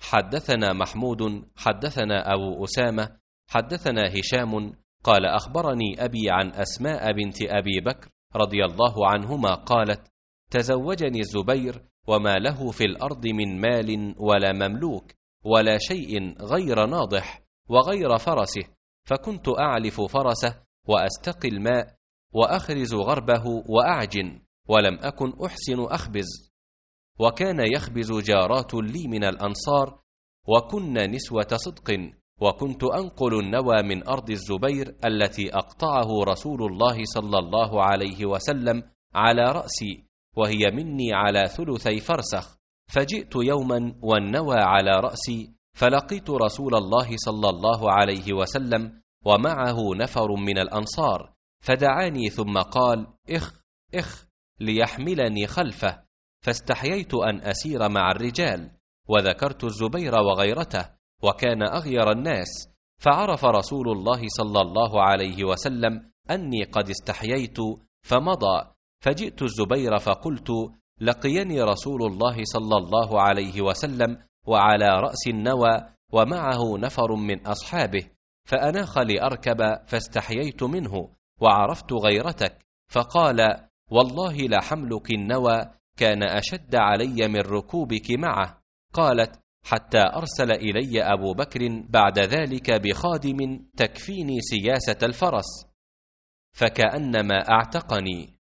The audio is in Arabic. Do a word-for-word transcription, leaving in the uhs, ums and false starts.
حدثنا محمود حدثنا أبو أسامة حدثنا هشام قال أخبرني أبي عن أسماء بنت أبي بكر رضي الله عنهما قالت: تزوجني الزبير وما له في الأرض من مال ولا مملوك ولا شيء غير ناضح وغير فرسه، فكنت أعلف فرسه وأستقي الماء وأخرز غربه وأعجن، ولم أكن أحسن أخبز. وكان يخبز جارات لي من الأنصار، وكن نسوة صدق، وكنت أنقل النوى من أرض الزبير التي أقطعه رسول الله صلى الله عليه وسلم على رأسي، وهي مني على ثلثي فرسخ. فجئت يوما والنوى على رأسي، فلقيت رسول الله صلى الله عليه وسلم ومعه نفر من الأنصار، فدعاني ثم قال: إخ إخ ليحملني خلفه، فاستحييت أن أسير مع الرجال، وذكرت الزبير وغيرته، وكان أغير الناس، فعرف رسول الله صلى الله عليه وسلم أني قد استحييت فمضى. فجئت الزبير فقلت: لقيني رسول الله صلى الله عليه وسلم وعلى رأس النوى ومعه نفر من أصحابه، فأناخ لأركب، فاستحييت منه وعرفت غيرتك، فقال: والله لحملك النوى كان أشد علي من ركوبك معه. قالت: حتى أرسل إلي أبو بكر بعد ذلك بخادم تكفيني سياسة الفرس، فكأنما أعتقني.